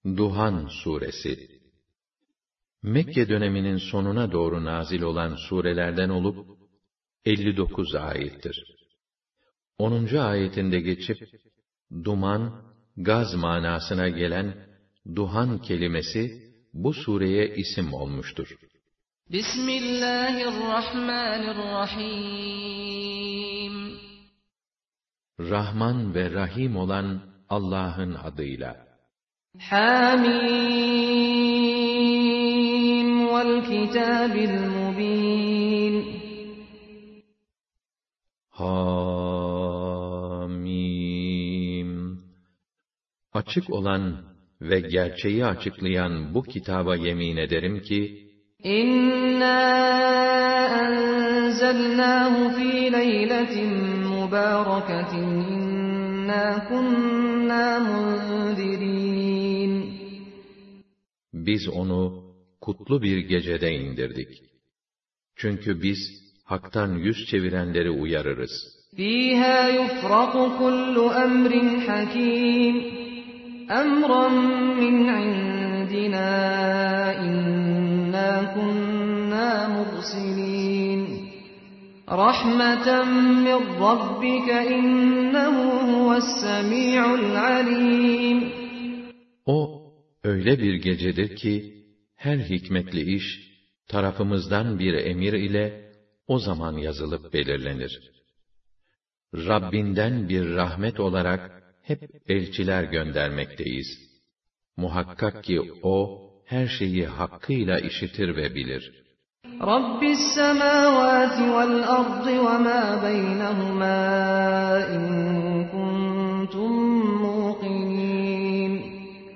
Duhan Suresi Mekke döneminin sonuna doğru nazil olan surelerden olup 59 ayettir. 10. ayetinde geçip duman, gaz manasına gelen duhan kelimesi bu sureye isim olmuştur. Bismillahirrahmanirrahim. Rahman ve Rahim olan Allah'ın adıyla. Hamim vel kitabil mubin. Hamim. Açık olan ve gerçeği açıklayan bu kitaba yemin ederim ki, İnna enzelnahu fi leyletin mübareketin inna kunna munzirin. Biz onu kutlu bir gecede indirdik. Çünkü biz haktan yüz çevirenleri uyarırız. Fiha yufraku kullu emrin hakim. Emran min indina inna kunna mursilin. Rahmeten min rabbika innehu huves-semi'ul alim. O öyle bir gecedir ki her hikmetli iş tarafımızdan bir emir ile o zaman yazılıp belirlenir. Rabbinden bir rahmet olarak hep elçiler göndermekteyiz. Muhakkak ki o her şeyi hakkıyla işitir ve bilir. Rabbis semavati vel ardı ve ma beynehuma in kuntum muqinin.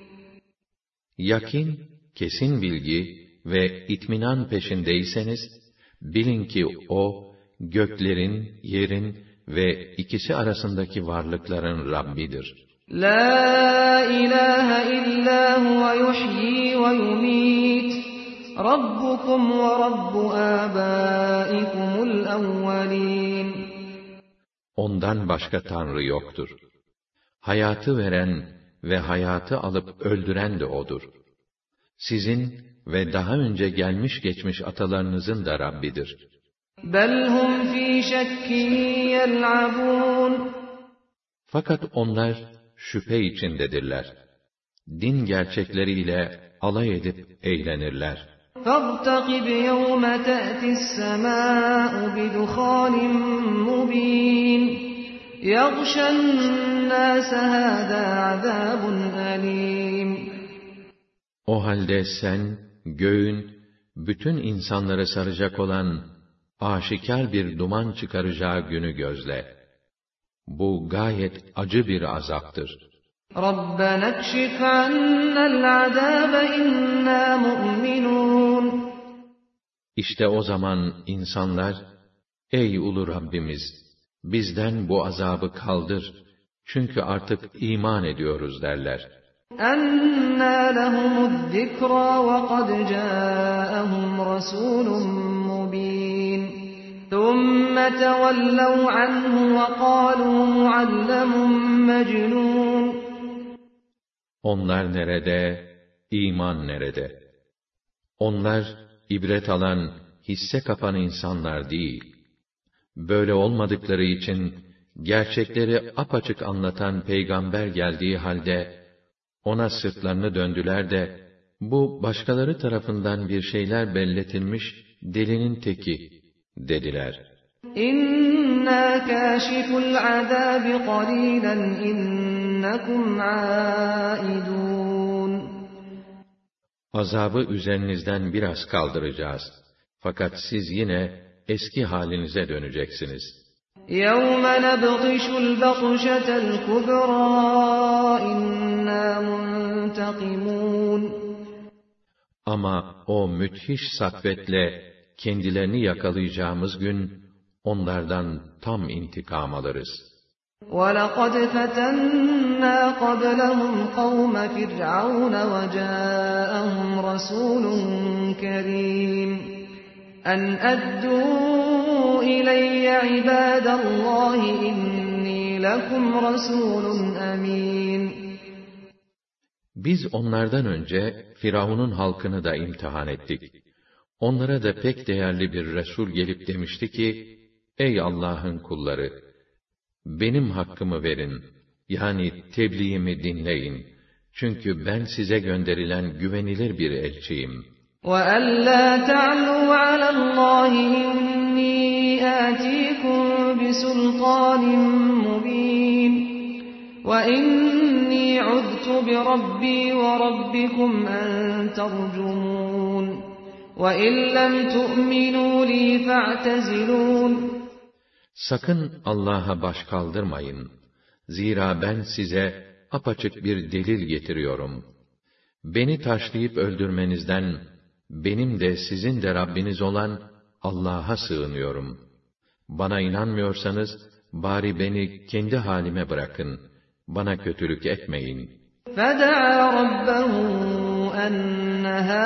Yakin, kesin bilgi ve itminan peşindeyseniz, bilin ki o, göklerin, yerin ve ikisi arasındaki varlıkların Rabbidir. La ilahe illa huve yuhyi ve yumit. Rabbukum ve Rabbu âbâikumul evvelîn. Ondan başka Tanrı yoktur. Hayatı veren ve hayatı alıp öldüren de O'dur. Sizin ve daha önce gelmiş geçmiş atalarınızın da Rabbidir. Bel hum fî şekkin yel'abûn. Fakat onlar şüphe içindedirler. Din gerçekleriyle alay edip eğlenirler. فَارْتَقِبْ يَوْمَ تَأْتِي السَّمَاءُ بِدُخَانٍ مُّبِينٍ يَغْشَى النَّاسَ هَٰذَا عَذَابٌ أَلِيمٌ. O halde sen, göğün, bütün insanları saracak olan aşikar bir duman çıkaracağı günü gözle. Bu gayet acı bir azaptır. رَبَّنَا اكْشِفْ عَنَّا الْعَذَابَ إِنَّا مُؤْمِنُونَ. İşte o zaman insanlar, ey ulu Rabbimiz, bizden bu azabı kaldır, çünkü artık iman ediyoruz derler. أَنَّىٰ لَهُمُ الذِّكْرَىٰ وَقَدْ جَاءَهُمْ رَسُولٌ مُّبِينٌ ثُمَّ تَوَلَّوْا عَنْهُ وَقَالُوا مُعَلَّمٌ مَّجْنُونٌ. Onlar nerede, iman nerede? Onlar, ibret alan, hisse kapan insanlar değil. Böyle olmadıkları için, gerçekleri apaçık anlatan peygamber geldiği halde, ona sırtlarını döndüler de, bu başkaları tarafından bir şeyler belletilmiş delinin teki, dediler. İnna kâşiful azâbi qalîlen innekum âidûn. Azabı üzerinizden biraz kaldıracağız. Fakat siz yine eski halinize döneceksiniz. يَوْمَ نَبْطِشُ الْبَطْشَةَ الْكُبْرَىٰ إِنَّا مُنْتَقِمُونَ. Ama o müthiş satvetle kendilerini yakalayacağımız gün, onlardan tam intikam alırız. وَلَقَدْ فَتَنَّا قَبْلَهُمْ قَوْمَ فِرْعَوْنَ وَجَاءَهُمْ رَسُولٌ كَرِيمٌ أَنْ أَدُّوا إِلَيَّ عِبَادَ اللّٰهِ إِنِّي لَكُمْ رَسُولٌ أَمِينٌ. Biz onlardan önce Firavun'un halkını da imtihan ettik. Onlara da pek değerli bir Resul gelip demişti ki, ey Allah'ın kulları! Benim hakkımı verin, yani tebliğimi dinleyin. Çünkü ben size gönderilen güvenilir bir elçiyim. وَأَلَّا تَعْلُوا عَلَى اللّٰهِ إِنِّي آتِيكُمْ بِسُلْطَانٍ مُّبِينٍ وَإِنِّي عُذْتُ بِرَبِّي وَرَبِّكُمْ أَن تَرْجُمُونِ وَإِن لَّمْ تُؤْمِنُوا لِي فَاعْتَزِلُونِ Sakın Allah'a baş kaldırmayın. Zira ben size apaçık bir delil getiriyorum. Beni taşlayıp öldürmenizden, benim de sizin de Rabbiniz olan Allah'a sığınıyorum. Bana inanmıyorsanız, bari beni kendi halime bırakın. Bana kötülük etmeyin. فَدَعَا رَبَّهُ أَنَّ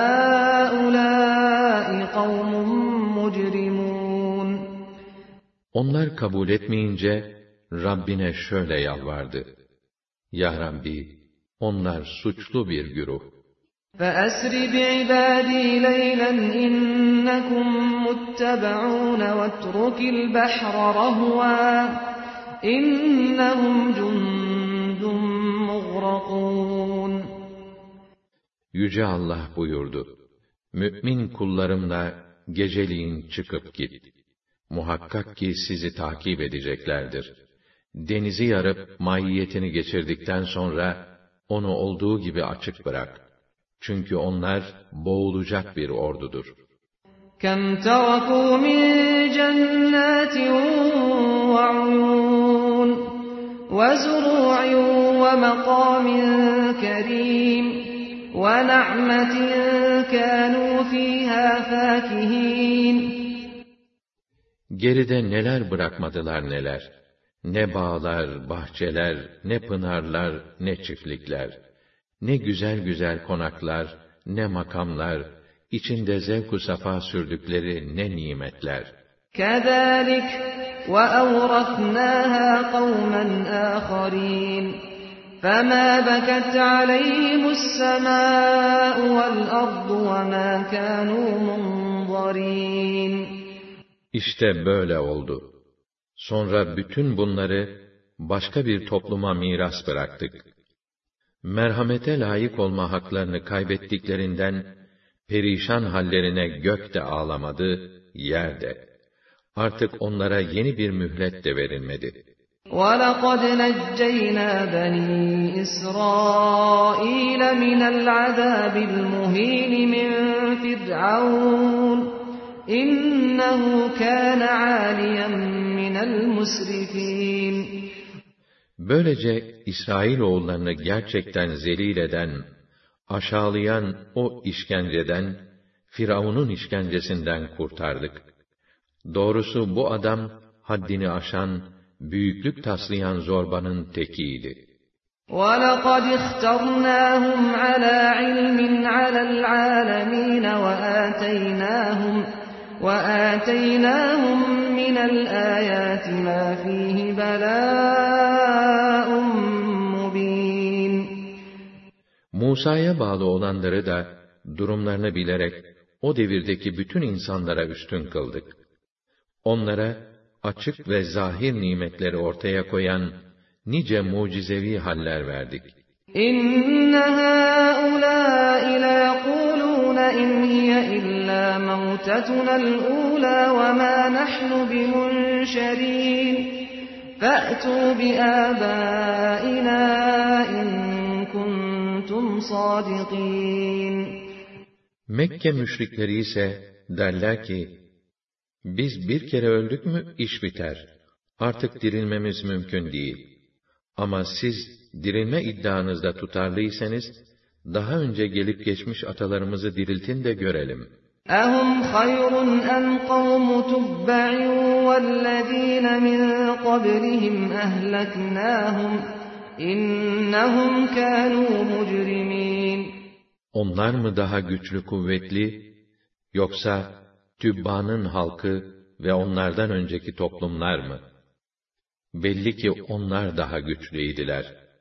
هَٰؤُلَاءِ قَوْمٌ مُّجْرِمُونَ Onlar kabul etmeyince, Rabbine şöyle yalvardı. Ya Rabbi, onlar suçlu bir güruh. فَأَسْرِ بِعِبَادِي لَيْلًا إِنَّكُمْ مُتَّبَعُونَ وَاتْرُكِ الْبَحْرَ رَهْوًا إِنَّهُمْ جُندٌ مُّغْرَقُونَ Yüce Allah buyurdu. Mü'min kullarımla geceliğin çıkıp git. Muhakkak ki sizi takip edeceklerdir. Denizi yarıp mahiyetini geçirdikten sonra onu olduğu gibi açık bırak. Çünkü onlar boğulacak bir ordudur. كَمْ تَرَكُوا مِنْ جَنَّاتٍ وَعُيُونٍ وَزُرُوعٍ وَمَقَامٍ كَرِيمٍ وَنَعْمَةٍ كَانُوا فِيهَا فَاكِهِينَ Geride neler bırakmadılar neler. Ne bağlar, bahçeler, ne pınarlar, ne çiftlikler. Ne güzel güzel konaklar, ne makamlar, içinde zevk-u safa sürdükleri ne nimetler. كَذَٰلِكَ وَأَوْرَثْنَاهَا قَوْمًا آخَرِينَ فَمَا بَكَتْ عَلَيْهِمُ السَّمَاءُ وَالْأَرْضُ وَمَا كَانُوا مُنظَرِينَ İşte böyle oldu. Sonra bütün bunları başka bir topluma miras bıraktık. Merhamete layık olma haklarını kaybettiklerinden, perişan hallerine gök de ağlamadı, yer de. Artık onlara yeni bir mühlet de verilmedi. وَلَقَدْ نَجَّيْنَا بَنِي إِسْرَائِيلَ مِنَ الْعَذَابِ الْمُهِينِ مِنْ فِرْعَوْنَ إِنَّهُ كَانَ عَالِيًا مِنَ الْمُسْرِفِينَ Böylece İsrailoğullarını gerçekten zelil eden, aşağılayan o işkenceden, Firavun'un işkencesinden kurtardık. Doğrusu bu adam, haddini aşan, büyüklük taslayan zorbanın tekiydi. وَلَقَدِ اخْتَرْنَاهُمْ عَلَى عِلْمٍ عَلَى الْعَالَمِينَ وَآتَيْنَاهُمْ مِنَ الْآيَاتِ مَا فِيهِ بَلَاءٌ مُّبِينٌ Musa'ya bağlı olanları da, durumlarını bilerek, o devirdeki bütün insanlara üstün kıldık. Onlara, açık ve zahir nimetleri ortaya koyan, nice mucizevi haller verdik. İnne hâulâi leyekûlûne in hiye illâ mevtetunel ûlâ ve mâ nahnu bimunşerîn fe'tû biâbâinâ in kuntum sâdikîn. Mekke müşrikleri ise derler ki, biz bir kere öldük mü iş biter. Artık dirilmemiz mümkün değil. Ama siz dirilme iddianızda tutarlıysanız, daha önce gelip geçmiş atalarımızı diriltin de görelim. اَهُمْ خَيْرٌ اَمْ قَوْمُ تُبَّعٍ وَالَّذ۪ينَ مِنْ قَبْلِهِمْ اَهْلَكْنَاهُمْ اِنَّهُمْ كَانُوا مُجْرِمِينَ Onlar mı daha güçlü kuvvetli, yoksa Tübba'nın halkı ve onlardan önceki toplumlar mı? Belli ki onlar daha güçlüydiler.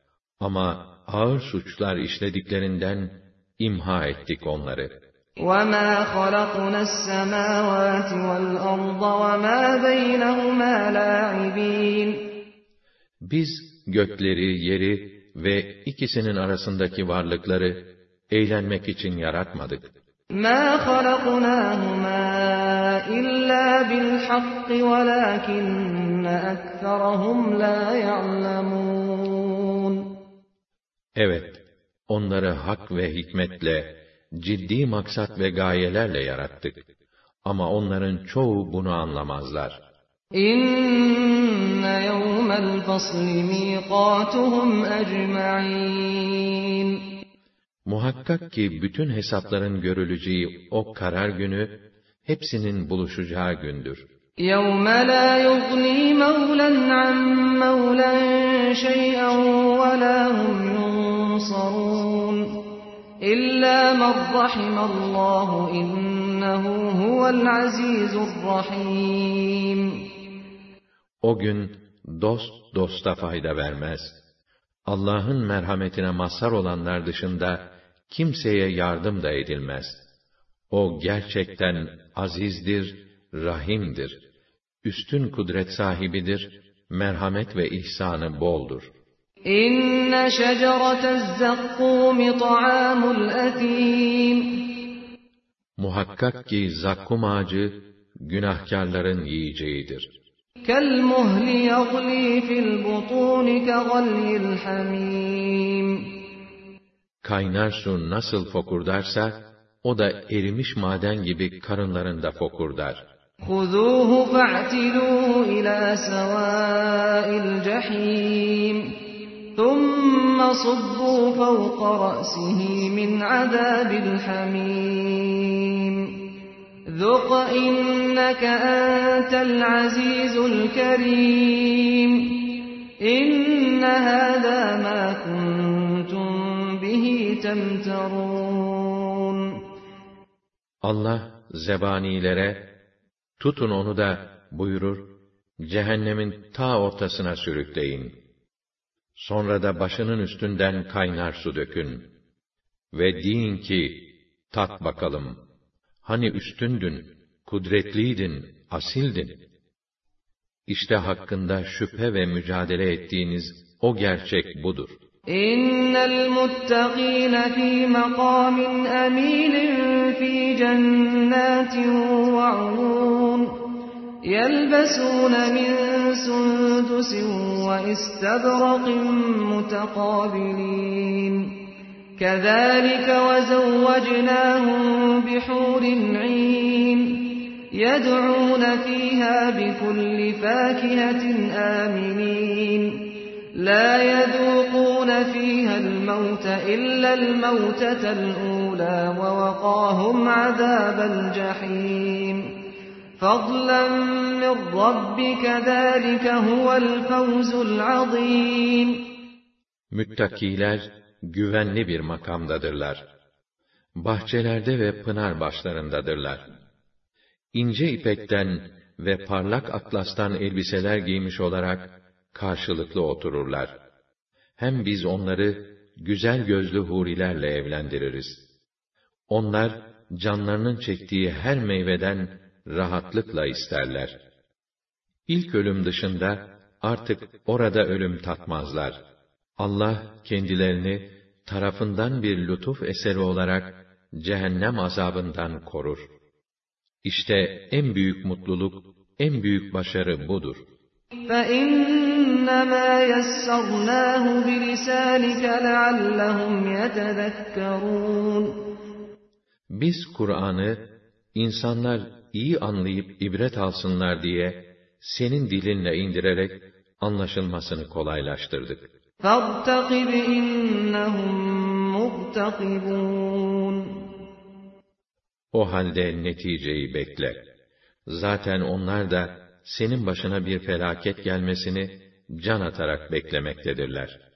Ama ağır suçlar işlediklerinden imha ettik onları. وَمَا خَلَقْنَا السَّمَاوَاتِ وَالْأَرْضَ وَمَا بَيْنَهُمَا لَاعِبِينَ Biz gökleri, yeri ve ikisinin arasındaki varlıkları eğlenmek için yaratmadık. مَا خَلَقْنَاهُمَا إِلَّا بِالْحَقِّ وَلَكِنَّ أَكْثَرَهُمْ لَا يَعْلَمُونَ Evet, onları hak ve hikmetle, ciddi maksat ve gayelerle yarattık. Ama onların çoğu bunu anlamazlar. İnne yevmel fasli miqatuhum ecma'in. Muhakkak ki bütün hesapların görüleceği o karar günü, hepsinin buluşacağı gündür. يَوْمَ لَا يُغْنِي مَوْلًى عَنْ مَوْلًى شَيْئًا وَلَا هُمْ يُنصَرُونَ إِلَّا مَنْ رَحِمَ اللّٰهُ إِنَّهُ هُوَ الْعَزِيزُ الرَّحِيمُ O gün dost dosta fayda vermez. Allah'ın merhametine mazhar olanlar dışında kimseye yardım da edilmez. O gerçekten azizdir, rahimdir. Üstün kudret sahibidir, merhamet ve ihsanı boldur. İnne şeceretez-zakkûm ta'âmul etîm. Muhakkak ki zakkum ağacı, günahkârların yiyeceğidir. كَالْمُهْلِ يَغْلِي فِي الْبُطُونِ كَغَلْيِ الْحَمِيمِ Kaynar su nasıl fokurdarsa, o da erimiş maden gibi karınlarında fokurdar. خُذُوهُ فَاعْتِلُوهُ إِلَى سَوَاءِ الْجَحِيمِ ثُمَّ صُبُّوا فَوْقَ رَأْسِهِ مِنْ عَذَابِ الْحَمِيمِ ذُقْ إِنَّكَ أَنْتَ الْعَزِيزُ الْكَرِيمُ إِنَّ هَذَا مَا كُنْتُمْ بِهِ تَمْتَرُونَ Allah zebanilere, tutun onu da buyurur, cehennemin ta ortasına sürükleyin. Sonra da başının üstünden kaynar su dökün. Ve deyin ki, tat bakalım, hani üstündün, kudretliydin, asildin. İşte hakkında şüphe ve mücadele ettiğiniz o gerçek budur. İnnel muttaqîne fî makâmin emînin fî cennetin ve uyûn yelbesûne min sundusin ve istebraqin mutekâbilîn كَذَٰلِكَ وَزَوَّجْنَاهُمْ بِحُورٍ عِينٍ يَدْعُونَ فِيهَا بِكُلِّ فَاكِهَةٍ آمِنِينَ لَا يَذُوقُونَ فِيهَا الْمَوْتَ إِلَّا الْمَوْتَةَ الْأُولَىٰ وَوَقَاهُمْ عَذَابَ الْجَحِيمِ فَضْلًا مِّن رَّبِّكَ ذَٰلِكَ هُوَ الْفَوْزُ الْعَظِيمُ Müttakiler güvenli bir makamdadırlar. Bahçelerde ve pınar başlarındadırlar. İnce ipekten ve parlak atlastan elbiseler giymiş olarak karşılıklı otururlar. Hem biz onları güzel gözlü hurilerle evlendiririz. Onlar canlarının çektiği her meyveden rahatlıkla isterler. İlk ölüm dışında artık orada ölüm tatmazlar. Allah kendilerini tarafından bir lütuf eseri olarak cehennem azabından korur. İşte en büyük mutluluk, en büyük başarı budur. فَإِنَّمَا يَسَّرْنَاهُ بِلِسَانِكَ لَعَلَّهُمْ يَتَذَكَّرُونَ Biz Kur'an'ı insanlar iyi anlayıp ibret alsınlar diye senin dilinle indirerek anlaşılmasını kolaylaştırdık. فَارْتَقِبْ إِنَّهُمْ مُرْتَقِبُونَ O halde neticeyi bekle. Zaten onlar da senin başına bir felaket gelmesini can atarak beklemektedirler.